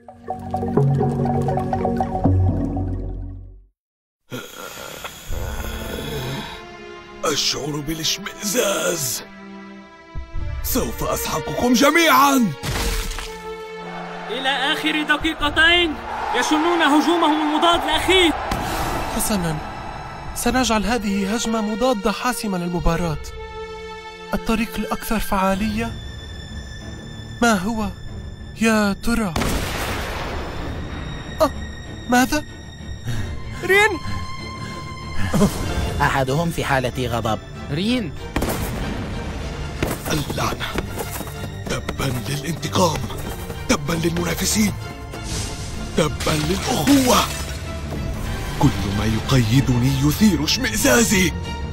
أشعر بالاشمئزاز. سوف أسحقكم جميعاً. إلى آخر دقيقتين يشنون هجومهم المضاد الأخير. حسناً، سنجعل هذه هجمة مضادة حاسمة للمباراة. الطريق الأكثر فعالية ما هو يا ترى؟ ماذا؟ رين! أحدهم في حالة غضب. رين! اللعنة! تباً للانتقام، تباً للمنافسين، تباً للأخوة. كل ما يقيدني يثير اشمئزازي.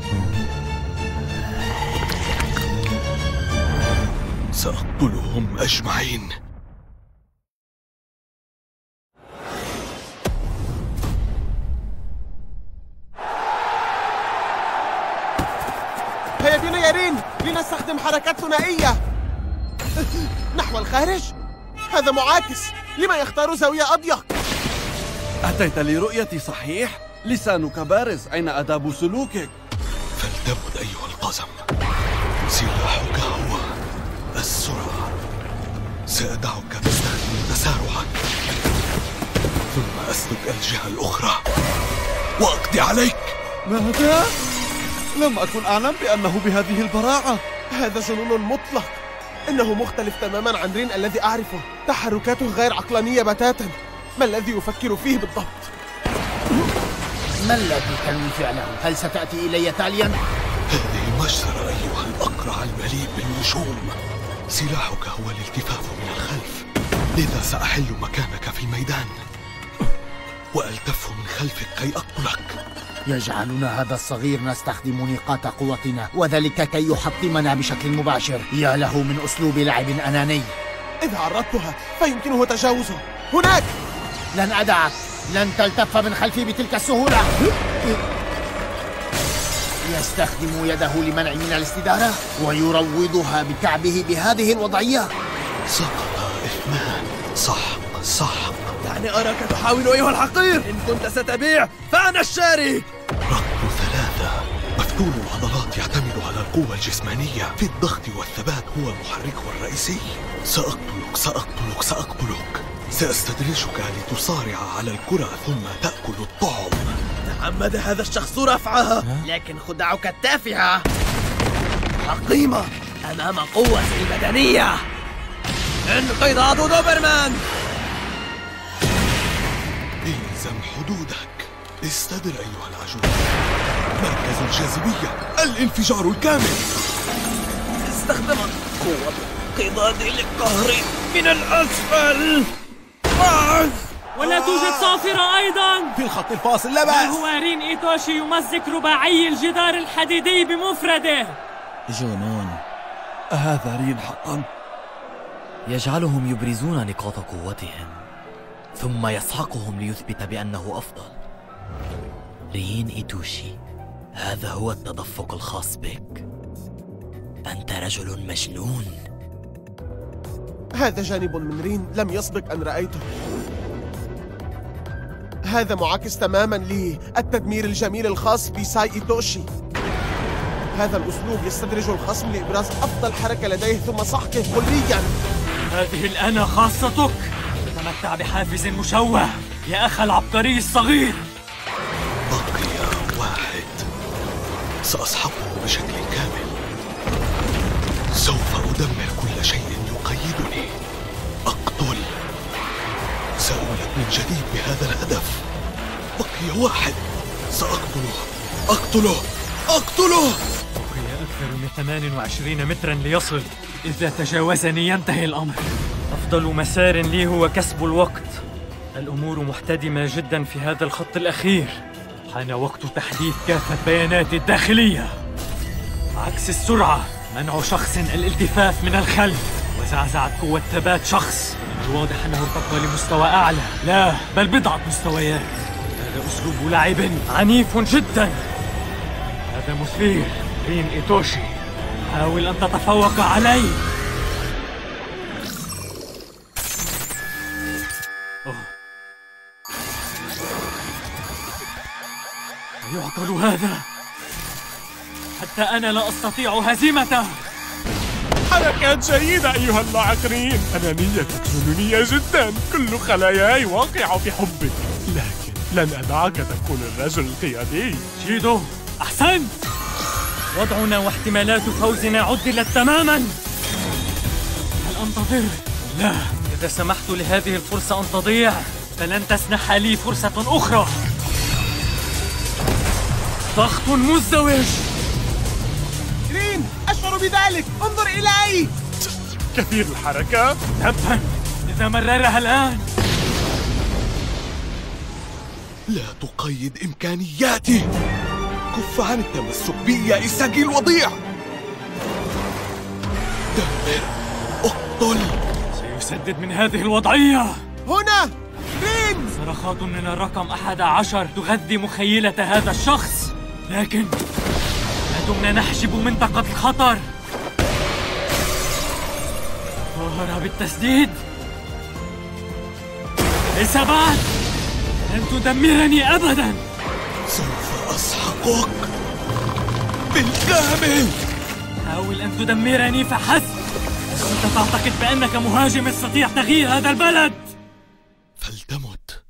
سأقتلهم أجمعين. هيا بنا يا رين لنستخدم حركات ثنائية نحو الخارج. هذا معاكس، لما يختار زاوية أضيق؟ أتيت لرؤيتي صحيح؟ لسانك بارز، أين آداب سلوكك؟ فلتبد أيها القزم، سلاحك هو السرعة. سأدعك تستخدم تسارعك ثم أسلك الجهة الأخرى وأقضي عليك. ماذا؟ لم أكن أعلم بأنه بهذه البراعة. هذا جنون مطلق، إنه مختلف تماما عن رين الذي أعرفه. تحركاته غير عقلانية بتاتا. ما الذي يفكر فيه بالضبط؟ ما الذي تنوي فعله؟ هل ستأتي إلي تاليا؟ هذه مجزرة أيها الأقرع المليء بالنجوم. سلاحك هو الالتفاف من الخلف، لذا سأحل مكانك في الميدان وألتف من خلفك كي أقتلك. يجعلنا هذا الصغير نستخدم نقاط قوتنا، وذلك كي يحطمنا بشكل مباشر. يا له من أسلوب لعب أناني. إذا عرضتها فيمكنه تجاوزه. هناك! لن أدعك، لن تلتف من خلفي بتلك السهولة. يستخدم يده لمنع من الاستدارة ويروضها بكعبه بهذه الوضعية. سقط اثنان. سحق. دعني أراك تحاول أيها الحقير. إن كنت ستبيع فأنا الشاري. ركض 3. مفتول العضلات يعتمد على القوة الجسمانية، في الضغط والثبات هو محركه الرئيسي. سأقتلك. سأستدرجك لتصارع على الكرة ثم تأكل الطعم. تعمد هذا الشخص رفعها، لكن خدعك التافهة حقيمة أمام قوتي البدنية. انقضاض دوبرمان. الزم حدودك. استدر أيها العجوز. مركز الجاذبية، الانفجار الكامل. استخدمت قوة انقضاض للقهر من الأسفل. ولا توجد صافرة أيضاً في الخط الفاصل لا بأس. هو رين إيتوشي يمزق رباعي الجدار الحديدي بمفرده. جنون. هذا رين حقاً. يجعلهم يبرزون نقاط قوتهم ثم يسحقهم ليثبت بأنه أفضل. رين إيتوشي، هذا هو التدفق الخاص بك. أنت رجل مجنون. هذا جانب من رين لم يسبق أن رأيته. هذا معاكس تماماً للتدمير الجميل الخاص بساي إيتوشي. هذا الأسلوب يستدرج الخصم لإبراز أفضل حركة لديه ثم سحقه كلياً. هذه الآن خاصتك. تتمتع بحافز مشوه يا أخ العبقري الصغير. بقي 1. سأسحقه بشكل كامل. سوف أدمر كل شيء يقيدني. أقتل. سأولد من جديد بهذا الهدف. بقي 1. سأقتله. بقي أكثر من 28 متراً ليصل. إذا تجاوزني ينتهي الأمر. أفضل مسار لي هو كسب الوقت. الأمور محتدمة جداً في هذا الخط الأخير. حان وقت تحديث كافة بياناتي الداخلية. عكس السرعة، منع شخص الالتفاف من الخلف، وزعزعة قوة ثبات شخص. من الواضح أنه ارتقى لمستوى أعلى، لا بل بضعة مستويات. هذا أسلوب لعب عنيف جداً. هذا مثير. رين إيتوشي، حاول أن تتفوق علي. يعقل هذا؟ حتى أنا لا أستطيع هزيمته. حركات جيدة أيها اللاعق رين. أنانيتك جنونية جدا، كل خلاياي واقعة في حبك، لكن لن أدعك تكون الرجل القيادي. شيدو، أحسنت. وضعنا واحتمالات فوزنا عدلت تماما. هل أنتظر؟ لا، إذا سمحت لهذه الفرصة أن تضيع فلن تسنح لي فرصة أخرى. ضغط مزدوج. رين، أشعر بذلك، انظر إلي. كثير الحركة. تبا، إذا مررها الآن. لا تقيد إمكانياتي. كف عن التمسك بي يا إساجي الوضيع. دمر، اقتل. سيسدد من هذه الوضعية. هنا رين. صرخات من الرقم 11 تغذي مخيلة هذا الشخص، لكن لا دمنا نحجب منطقة الخطر. ظهر بالتسديد. ليس بعد. لن تدمرني أبداً. سوف أسحقك بالكامل. حاول أن تدمرني فحسب. أنت تعتقد بأنك مهاجم يستطيع تغيير هذا البلد. فلتمت.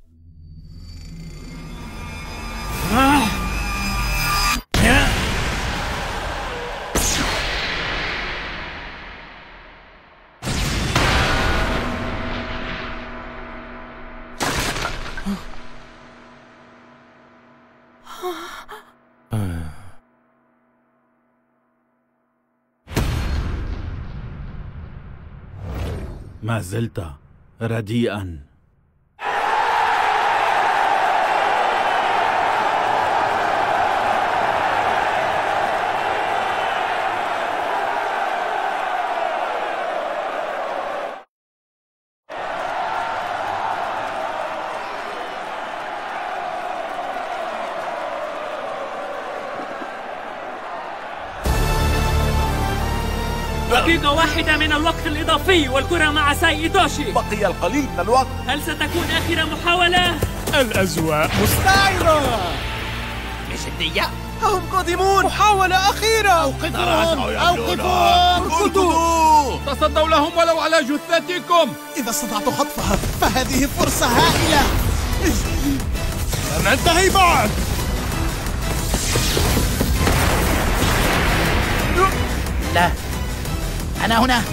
ما زلت رديئا. دقيقة واحدة من الوقت الإضافي والكرة مع ساي إيتوشي. بقي القليل من الوقت. هل ستكون آخر محاولة؟ الأجواء مستعرة. بجدية؟ هم قادمون. محاولة أخيرة. أوقفوا. تصدوا لهم ولو على جثتكم. إذا استطعت خطفها فهذه فرصة هائلة. لن ننتهي بعد. لا، أنا هنا.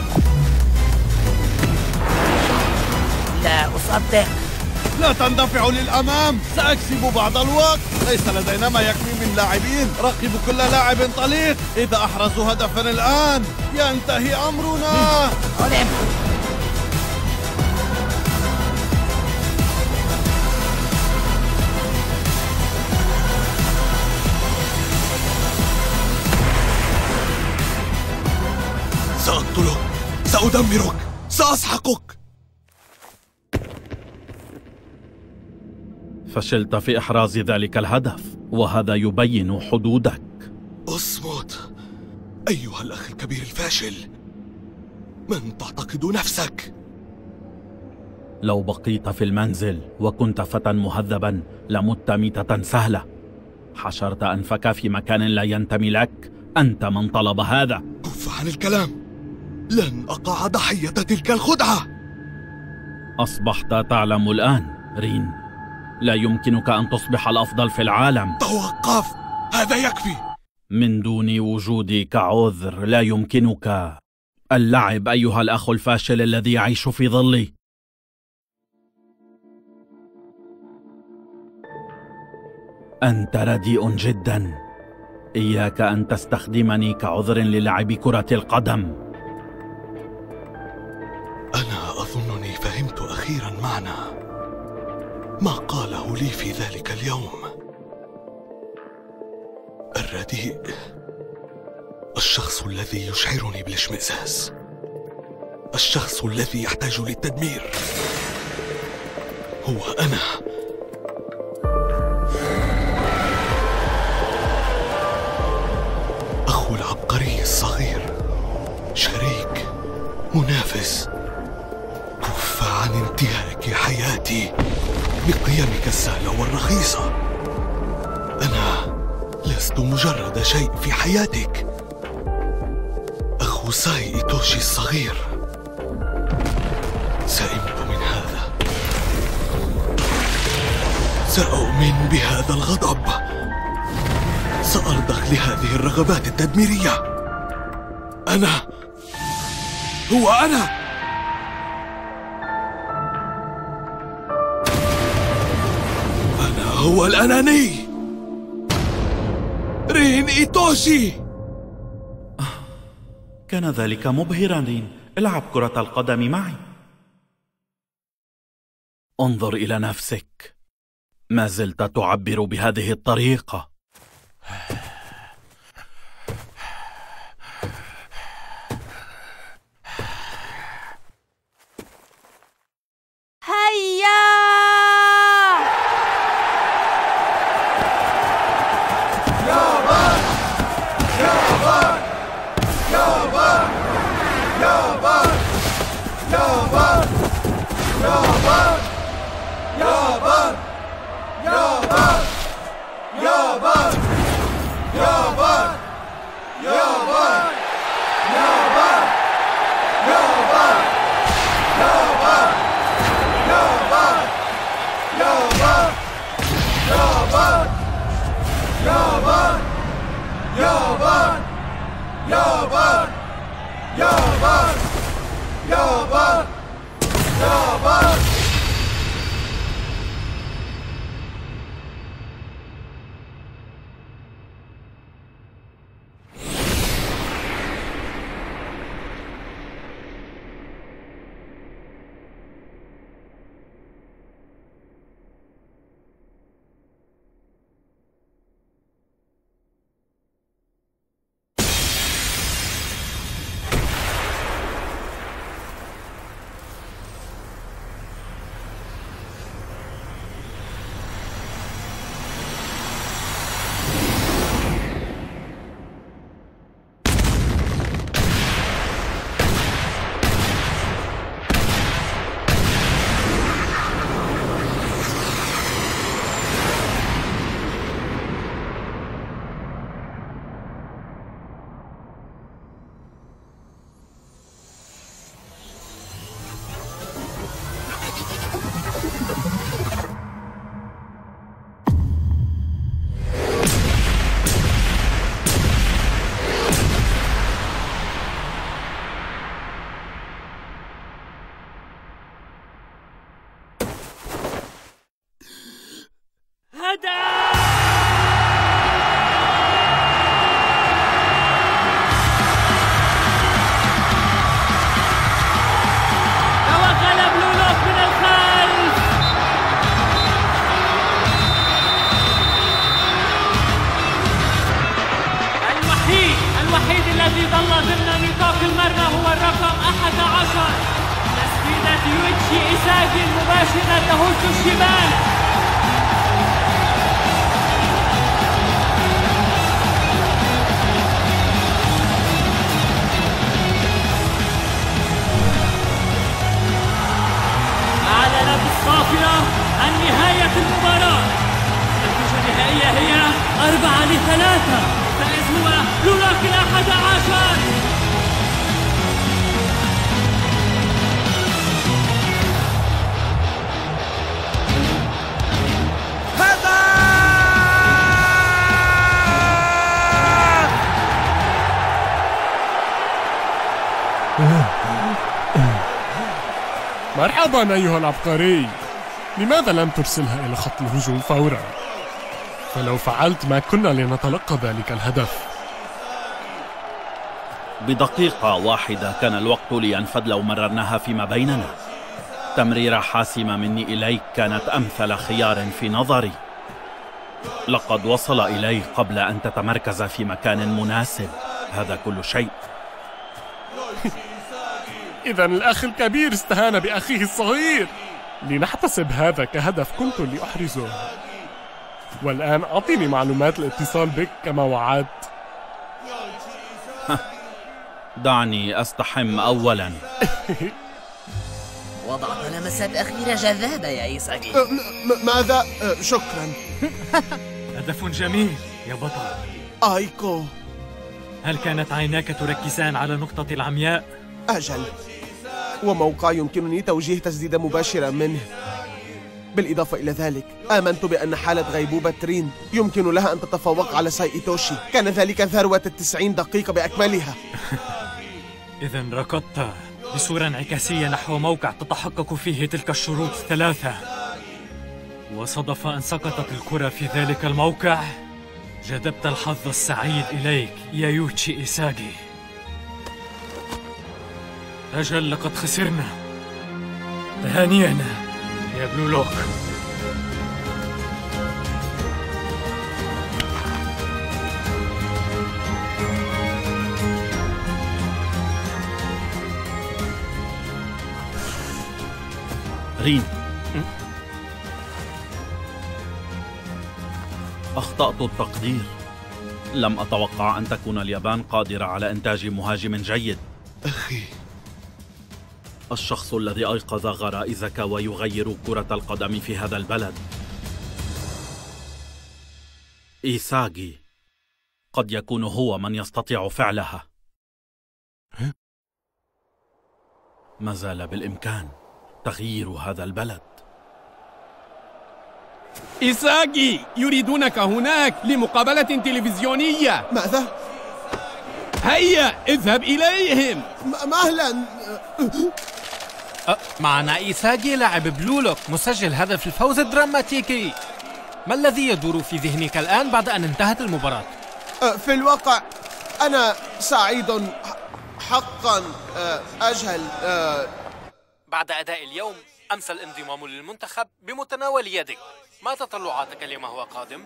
لا أصدق. لا تندفعوا للأمام، سأكسب بعض الوقت. ليس لدينا ما يكفي من لاعبين. رقبوا كل لاعب طليق. إذا أحرزوا هدفا الآن ينتهي أمرنا. أولم. سأقتلك، سأدمرك، سأسحقك. فشلت في إحراز ذلك الهدف، وهذا يبين حدودك. اصمت أيها الأخ الكبير الفاشل. من تعتقد نفسك؟ لو بقيت في المنزل وكنت فتى مهذبا لمت ميتة سهلة. حشرت أنفك في مكان لا ينتمي لك. أنت من طلب هذا. كف عن الكلام. لن أقع ضحية تلك الخدعة. أصبحت تعلم الآن رين. لا يمكنك أن تصبح الأفضل في العالم. توقف، هذا يكفي. من دون وجودي كعذر لا يمكنك اللعب أيها الأخ الفاشل الذي يعيش في ظلي. أنت رديء جدا. إياك أن تستخدمني كعذر للعب كرة القدم. أنا أظنني فهمت أخيرا معنى ما قاله لي في ذلك اليوم. الرديء، الشخص الذي يشعرني بالاشمئزاز، الشخص الذي يحتاج للتدمير، هو أنا. أخو العبقري الصغير، شريك، منافس. كف عن انتهاك حياتي بقيمك السهلة والرخيصة. أنا لست مجرد شيء في حياتك. أخو ساي إيتوشي الصغير، سئمت من هذا. سأؤمن بهذا الغضب. سأرضخ لهذه الرغبات التدميرية. أنا هو الأناني رين إيتوشي. كان ذلك مبهرا رين. العب كرة القدم معي. انظر إلى نفسك، ما زلت تعبر بهذه الطريقة. هيا الذي ظل ضمن نطاق المرمى هو الرقم 11. تسديدة يويتشي إيساجي المباشرة تهز الشمال. أعلنت الصافرة عن نهاية المباراة. النتيجة النهائية هي 4-3. الفائز هو لولاك 11. مرحبا أيها العبقري. لماذا لم ترسلها إلى خط الهجوم فورا؟ فلو فعلت ما كنا لنتلقى ذلك الهدف. بدقيقة واحدة كان الوقت لينفد لو مررناها فيما بيننا. تمريرة حاسمة مني إليك كانت أمثل خيار في نظري. لقد وصل إليه قبل أن تتمركز في مكان مناسب. هذا كل شيء. إذا الأخ الكبير استهان بأخيه الصغير. لنحتسب هذا كهدف كنت لأحرزه. والآن أعطيني معلومات الاتصال بك كما وعدت. دعني أستحم أولا. وضعت لمسات أخيرة جذابة يا إيساجي. ماذا؟ شكرا. هدف جميل يا بطل. آيكو. هل كانت عيناك تركزان على نقطة العمياء؟ أجل، وموقع يمكنني توجيه تسديدة مباشرة منه. بالإضافة إلى ذلك آمنت بأن حالة غيبوبة رين يمكن لها أن تتفوق على سايتوشي. كان ذلك ذروة 90 دقيقة بأكملها. إذا ركضت بصورة انعكاسية نحو موقع تتحقق فيه تلك الشروط الثلاثة، وصدف أن سقطت الكرة في ذلك الموقع. جذبت الحظ السعيد إليك يا يوتشي إيساغي. أجل، لقد خسرنا. تهانينا يا بلو لوك. رين، أخطأت التقدير. لم أتوقع أن تكون اليابان قادرة على إنتاج مهاجم جيد. أخي، الشخص الذي أيقظ غرائزك ويغير كرة القدم في هذا البلد، إيساغي، قد يكون هو من يستطيع فعلها. ما زال بالإمكان تغيير هذا البلد. إيساغي، يريدونك هناك لمقابلة تلفزيونية. ماذا؟ هيا اذهب إليهم. مهلا. معنا إيساغي لاعب بلو لوك مسجل هدف الفوز الدراماتيكي. ما الذي يدور في ذهنك الآن بعد أن انتهت المباراة؟ في الواقع أنا سعيد حقا. أجل. بعد أداء اليوم أمس الانضمام للمنتخب بمتناول يدك. ما تطلعاتك لما هو قادم؟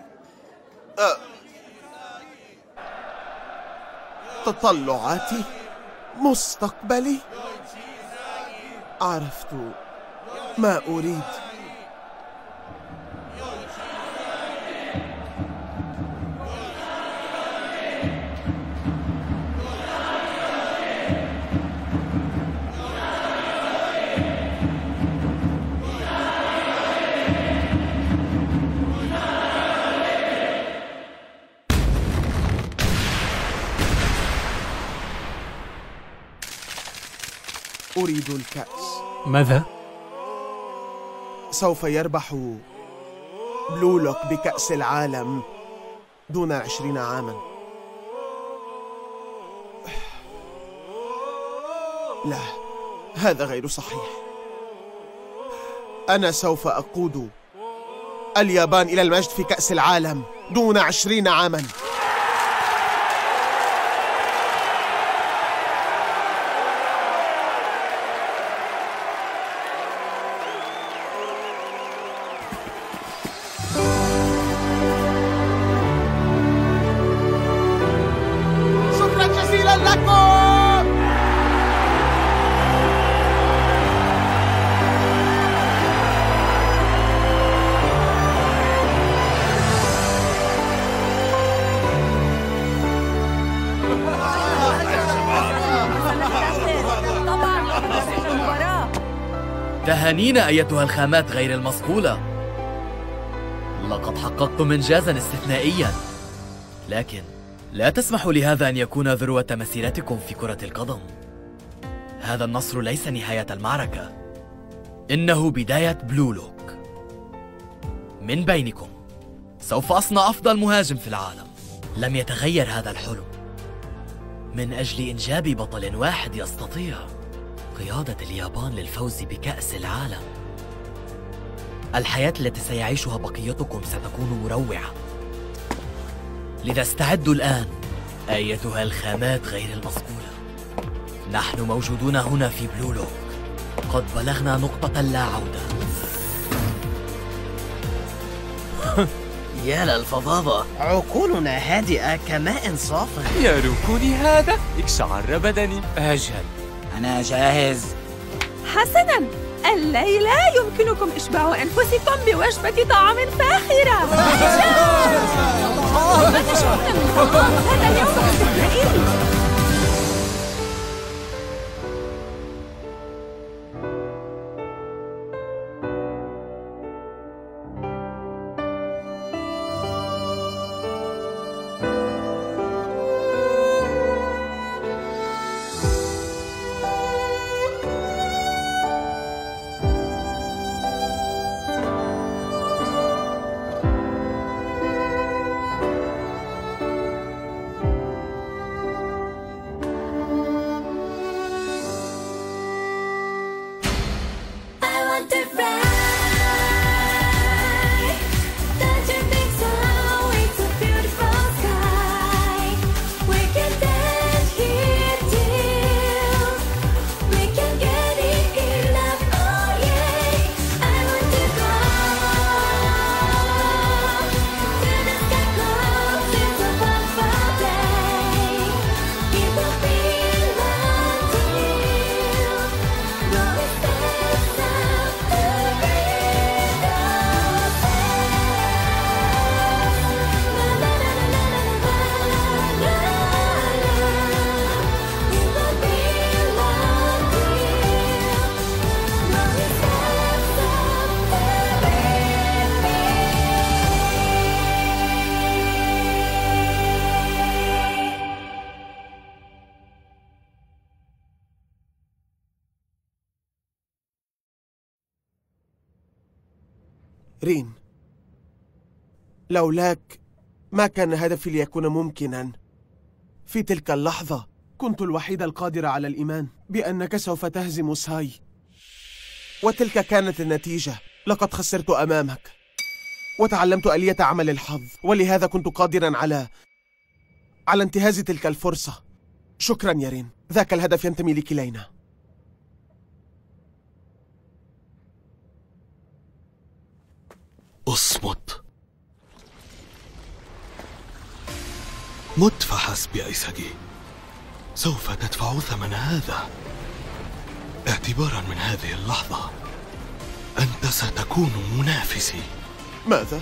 تطلعاتي؟ مستقبلي؟ عرفت ما أريد. أريد الكأس. ماذا؟ سوف يربح بلو لوك بكأس العالم دون 20 عاما. لا، هذا غير صحيح. أنا سوف أقود اليابان إلى المجد في كأس العالم دون 20 عاما. تهانينا أيتها الخامات غير المصقولة. لقد حققتم إنجازا استثنائيا، لكن لا تسمحوا لهذا أن يكون ذروة مسيرتكم في كرة القدم. هذا النصر ليس نهاية المعركة، إنه بداية بلو لوك. من بينكم سوف أصنع أفضل مهاجم في العالم. لم يتغير هذا الحلم من أجل إنجاب بطل واحد يستطيع قيادة اليابان للفوز بكأس العالم. الحياة التي سيعيشها بقيتكم ستكون مروعة، لذا استعدوا الآن أيتها الخامات غير المصقولة. نحن موجودون هنا في بلو لوك، قد بلغنا نقطة لا عودة. يا للفظاظة، عقولنا هادئة كماء صاف. يا ركوني هذا اقشعر بدني. أجل، أنا جاهز. حسناً، الليلة يمكنكم إشباع أنفسكم بوجبة طعام فاخرة. ما تشعرون من طعام هذا اليوم استثنائي؟ رين، لولاك ما كان هدفي ليكون ممكنا. في تلك اللحظة كنت الوحيد القادر على الإيمان بأنك سوف تهزم ساي، وتلك كانت النتيجة. لقد خسرت أمامك وتعلمت آلية عمل الحظ، ولهذا كنت قادرا على انتهاز تلك الفرصة. شكرا يا رين، ذاك الهدف ينتمي لكلينا. اصمت. مت فحسب يا إيساجي، سوف تدفع ثمن هذا. اعتبارا من هذه اللحظة أنت ستكون منافسي. ماذا؟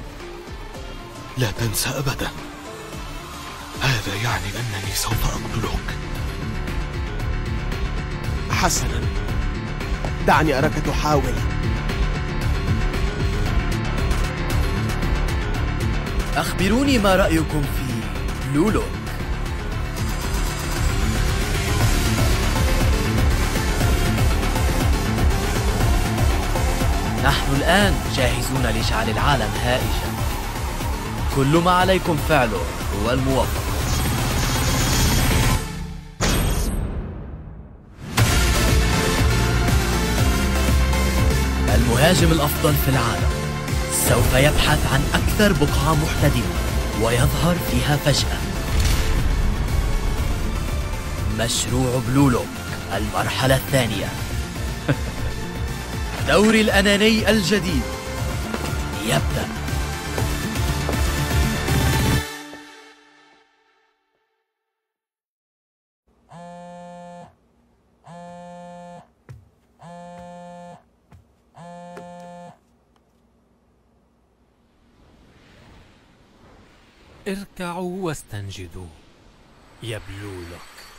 لا تنسى أبدا، هذا يعني أنني سوف أقتلك. حسنا، دعني أراك تحاول. أخبروني ما رأيكم في بلو لوك؟ نحن الآن جاهزون لجعل العالم هائجا. كل ما عليكم فعله هو الموافقة. المهاجم الأفضل في العالم سوف يبحث عن أكثر بقعة محتدمة ويظهر فيها فجأة. مشروع بلو لوك المرحلة الثانية. دوري الأناني الجديد يبدأ. اركعوا واستنجدوا يا بلو لوك.